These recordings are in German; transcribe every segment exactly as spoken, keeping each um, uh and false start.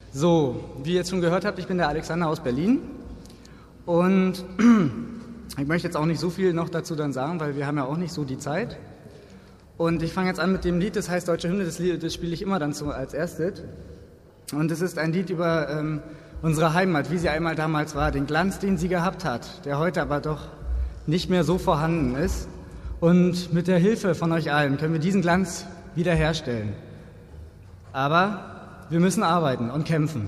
So, wie ihr jetzt schon gehört habt, ich bin der Alexander aus Berlin und ich möchte jetzt auch nicht so viel noch dazu dann sagen, weil wir haben ja auch nicht so die Zeit. Und ich fange jetzt an mit dem Lied, das heißt Deutsche Hymne, das, Lied, das spiele ich immer dann so als erstes. Und es ist ein Lied über ähm, unsere Heimat, wie sie einmal damals war, den Glanz, den sie gehabt hat, der heute aber doch nicht mehr so vorhanden ist. Und mit der Hilfe von euch allen können wir diesen Glanz wiederherstellen. Aber wir müssen arbeiten und kämpfen.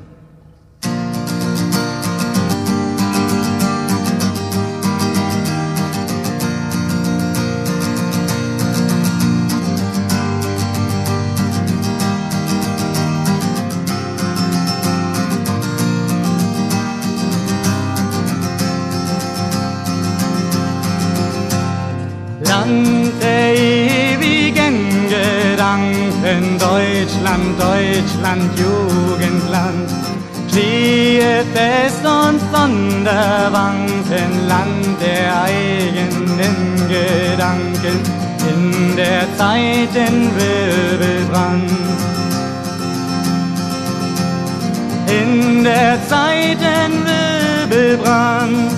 Land der ewigen Gedanken, Deutschland, Deutschland, Jugendland, stehe fest und sonderwanken, Land der eigenen Gedanken, in der Zeit in Wirbelbrand. In der Zeit in Wirbelbrand.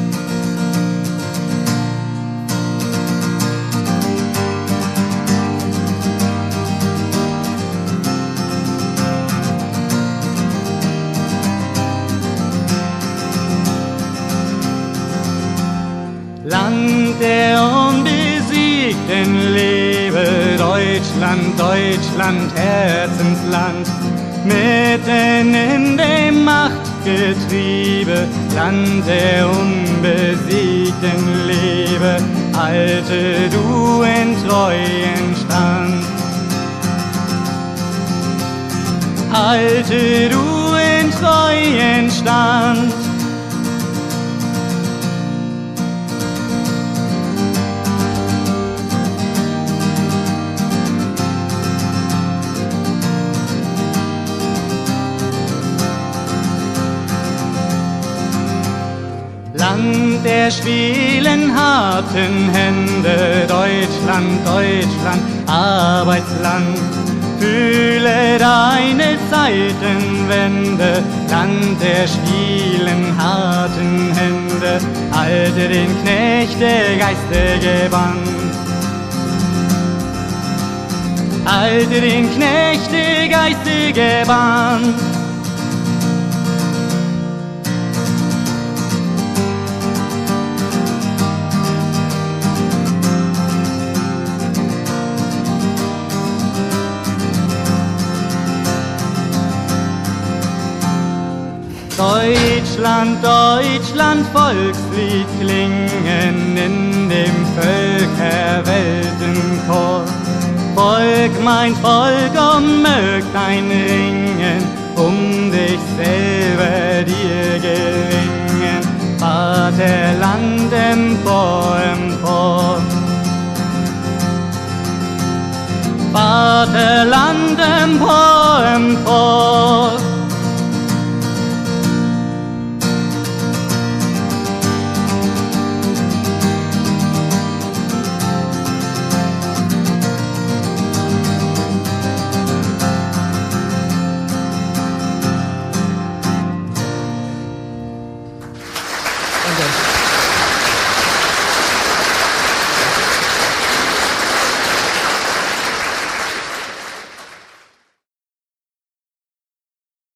Land der Unbesiegten, lebe Deutschland, Deutschland, Herzensland, mitten in dem Machtgetriebe, Land der Unbesiegten, lebe, halte du in treuen Stand. Halte du in treuen Stand. Land der schwielen, harten Hände, Deutschland, Deutschland, Arbeitsland, fühle deine Zeitenwende, Land der schwielen, harten Hände, halte den Knechtegeiste gebannt. Halte den Knechtegeiste gebannt. Deutschland, Deutschland, Volkslied klingen in dem Völkerweltenchor. Volk, mein Volk, um mögt ein Ringen